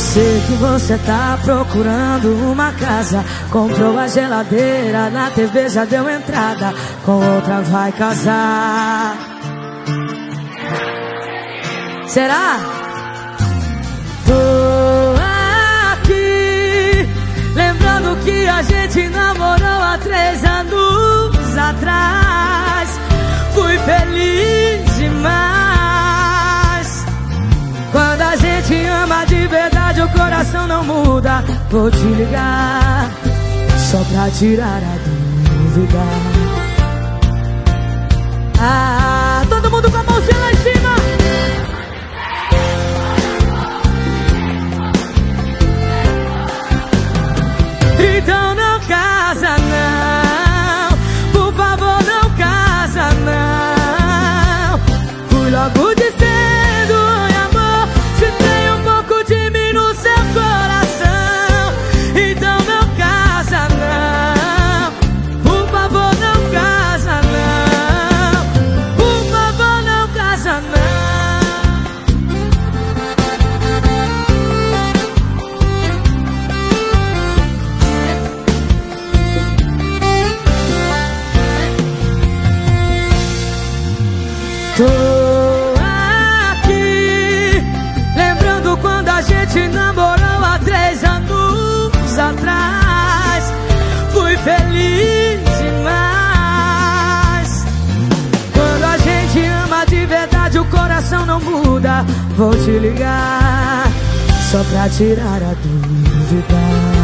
Sei que você tá procurando uma casa, comprou a geladeira, na TV já deu entrada, com outra vai casar. Será? Tô aqui, lembrando que a gente namorou há 3 anos atrás. Fui feliz demais. Quando a gente ama de verdade, o coração não muda. Vou te ligar só pra tirar a dúvida. Ah, todo mundo com a mãozinha lá em cima. Então não casa não, por favor não casa não. Fui logo dizendo, oi amor, se tem um pouco de mim no seu coração. Então não casa não, por favor não casa não. Por favor não casa não. Tô aqui, lembrando quando a gente namorou há 3 anos atrás. Fui feliz demais. Quando a gente ama de verdade, o coração não muda. Vou te ligar só pra tirar a dúvida.